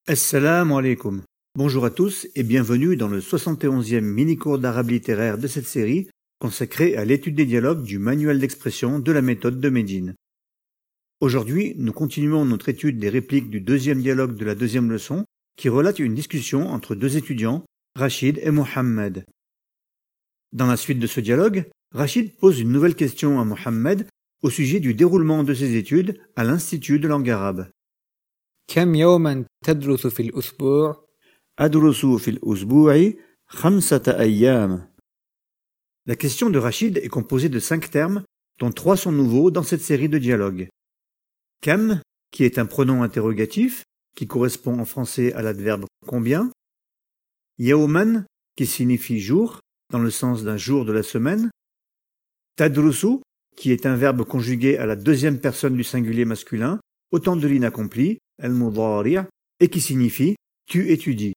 Assalamu alaikum. Bonjour à tous et bienvenue dans le 71e mini-cours d'arabe littéraire de cette série consacrée à l'étude des dialogues du manuel d'expression de la méthode de Médine. Aujourd'hui, nous continuons notre étude des répliques du deuxième dialogue de la deuxième leçon qui relate une discussion entre deux étudiants, Rachid et Mohammed. Dans la suite de ce dialogue, Rachid pose une nouvelle question à Mohammed au sujet du déroulement de ses études à l'Institut de langue arabe. كم يوما تدرس في الأسبوع؟ أدرس في الأسبوع 5 أيام. La question de Rachid est composée de 5 termes, dont 3 sont nouveaux dans cette série de dialogues. Kam, qui est un pronom interrogatif, qui correspond en français à l'adverbe combien. Yawman, qui signifie jour, dans le sens d'un jour de la semaine. Tadrusu, qui est un verbe conjugué à la deuxième personne du singulier masculin, au temps de l'inaccompli, al-mudari', et qui signifie tu étudies.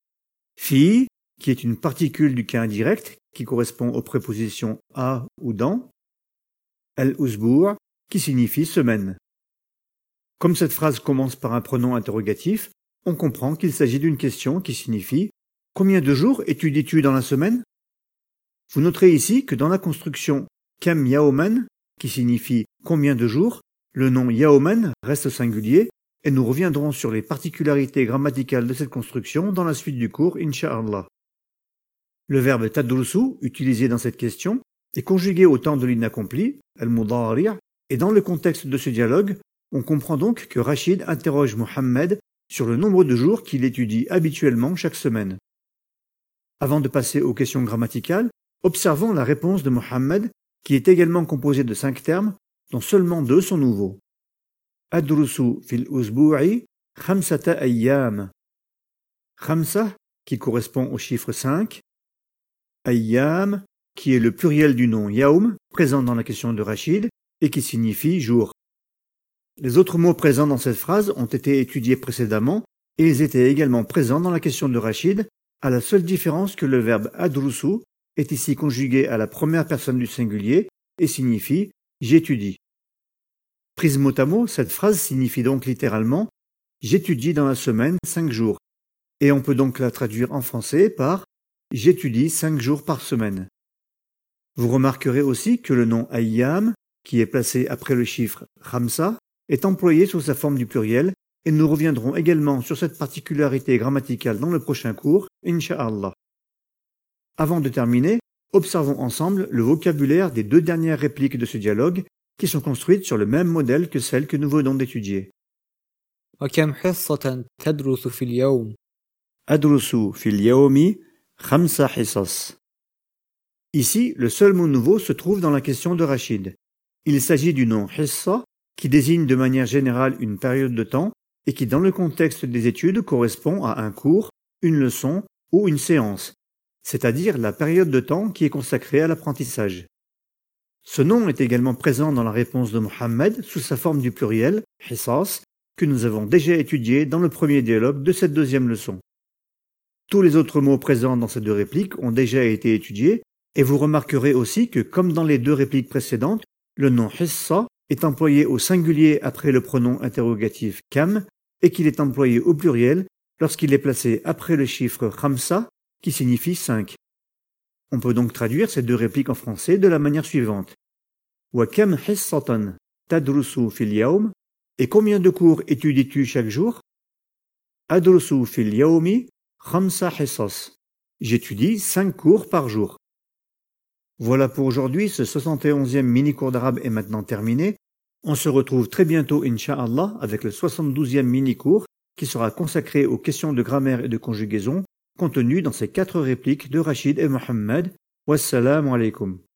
Fi, qui est une particule du cas indirect, qui correspond aux prépositions à ou dans. Al-usbu', qui signifie semaine. Comme cette phrase commence par un pronom interrogatif, on comprend qu'il s'agit d'une question qui signifie combien de jours étudies-tu dans la semaine? Vous noterez ici que dans la construction kam yawman, qui signifie combien de jours, le nom yawman reste singulier et nous reviendrons sur les particularités grammaticales de cette construction dans la suite du cours, Inch'Allah. Le verbe tadrusu, utilisé dans cette question, est conjugué au temps de l'inaccompli, al-mudari', et dans le contexte de ce dialogue, on comprend donc que Rachid interroge Mohammed sur le nombre de jours qu'il étudie habituellement chaque semaine. Avant de passer aux questions grammaticales, observons la réponse de Mohammed, qui est également composée de 5 termes, dont seulement 2 sont nouveaux. Adrusu fil usbu'i 5 ayyam. Khamsa, qui correspond au chiffre 5. Ayyam, qui est le pluriel du nom yaum, présent dans la question de Rachid, et qui signifie jour. Les autres mots présents dans cette phrase ont été étudiés précédemment, et ils étaient également présents dans la question de Rachid, à la seule différence que le verbe adrusu est ici conjugué à la première personne du singulier et signifie j'étudie. Prise mot à mot, cette phrase signifie donc littéralement « j'étudie dans la semaine 5 jours » et on peut donc la traduire en français par « j'étudie 5 jours par semaine ». Vous remarquerez aussi que le nom « ayyam » qui est placé après le chiffre « khamsa » est employé sous sa forme du pluriel et nous reviendrons également sur cette particularité grammaticale dans le prochain cours, Inch'Allah. Avant de terminer, observons ensemble le vocabulaire des 2 dernières répliques de ce dialogue qui sont construites sur le même modèle que celles que nous venons d'étudier. وكم حصة تدرس في اليوم؟ أدرس في اليوم 5 حصص. Ici, le seul mot nouveau se trouve dans la question de Rachid. Il s'agit du nom hissa qui désigne de manière générale une période de temps et qui dans le contexte des études correspond à un cours, une leçon ou une séance, c'est-à-dire la période de temps qui est consacrée à l'apprentissage. Ce nom est également présent dans la réponse de Mohammed sous sa forme du pluriel, hissas, que nous avons déjà étudié dans le premier dialogue de cette deuxième leçon. Tous les autres mots présents dans ces 2 répliques ont déjà été étudiés et vous remarquerez aussi que comme dans les 2 répliques précédentes, le nom hissa est employé au singulier après le pronom interrogatif kam et qu'il est employé au pluriel lorsqu'il est placé après le chiffre khamsa qui signifie 5. On peut donc traduire ces 2 répliques en français de la manière suivante. Wa kam hissatan tadrusu fil yawm? Et combien de cours étudies-tu chaque jour? Adrusu fil yawmi 5 hissas. J'étudie 5 cours par jour. Voilà pour aujourd'hui, ce 71e mini-cours d'arabe est maintenant terminé. On se retrouve très bientôt, Inch'Allah, avec le 72e mini-cours qui sera consacré aux questions de grammaire et de conjugaison contenues dans ces 4 répliques de Rachid et Mohammed. Wassalamu alaikum.